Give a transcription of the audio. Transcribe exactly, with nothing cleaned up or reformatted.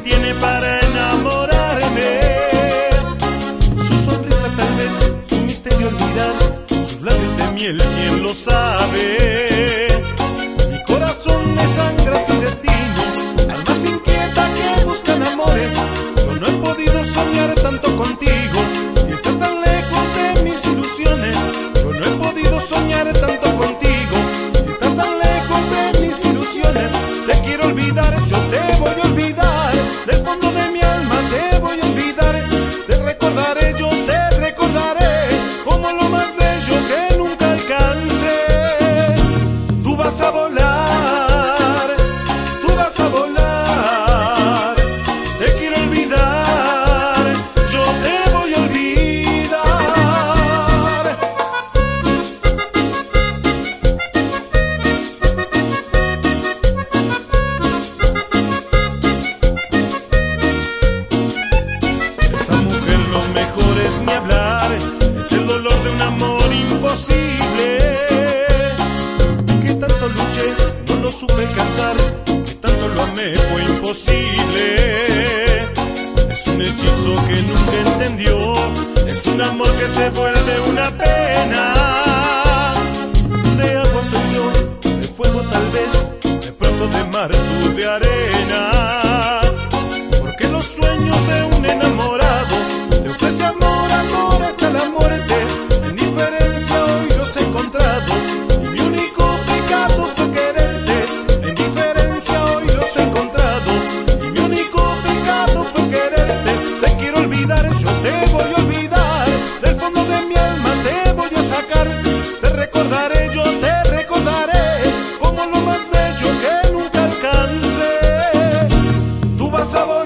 tiene para enamorarme. Su sonrisa tal vez, su misterio olvidar, sus labios de miel, ¿quién lo sabe? Mi corazón me sangra sin destino, almas inquieta que buscan amores. Yo no he podido soñar tanto contigo, si estás tan lejos de mis ilusiones. Yo no he podido soñar tanto contigo, si estás tan lejos de mis ilusiones. Te quiero olvidar, yo te voy a olvidar, del fondo de mi alma te voy a olvidar. Te recordaré, yo te recordaré, como lo más bello que nunca alcancé. Tú vas a volar, tú vas a volar. Te quiero olvidar, yo te voy a olvidar. Esa mujer lo mejor es ni hablar, es el dolor de un amor imposible. Que tanto luché, no lo supe alcanzar, que tanto lo amé, fue imposible. Es un hechizo que nunca entendió, es un amor que se vuelve una pena. De agua soy yo, de fuego tal vez, de pronto de mar, tú de arena. Porque los sueños de un enamorado te ofrece amor, amor hasta la muerte. En diferencia hoy los he encontrado, y mi único pecado fue quererte. En diferencia hoy los he encontrado, y mi único pecado fue quererte. Te quiero olvidar, yo te voy a olvidar, del fondo de mi alma te voy a sacar. Te recordaré, yo te recordaré, como lo más bello que nunca alcancé. Tú vas a volar.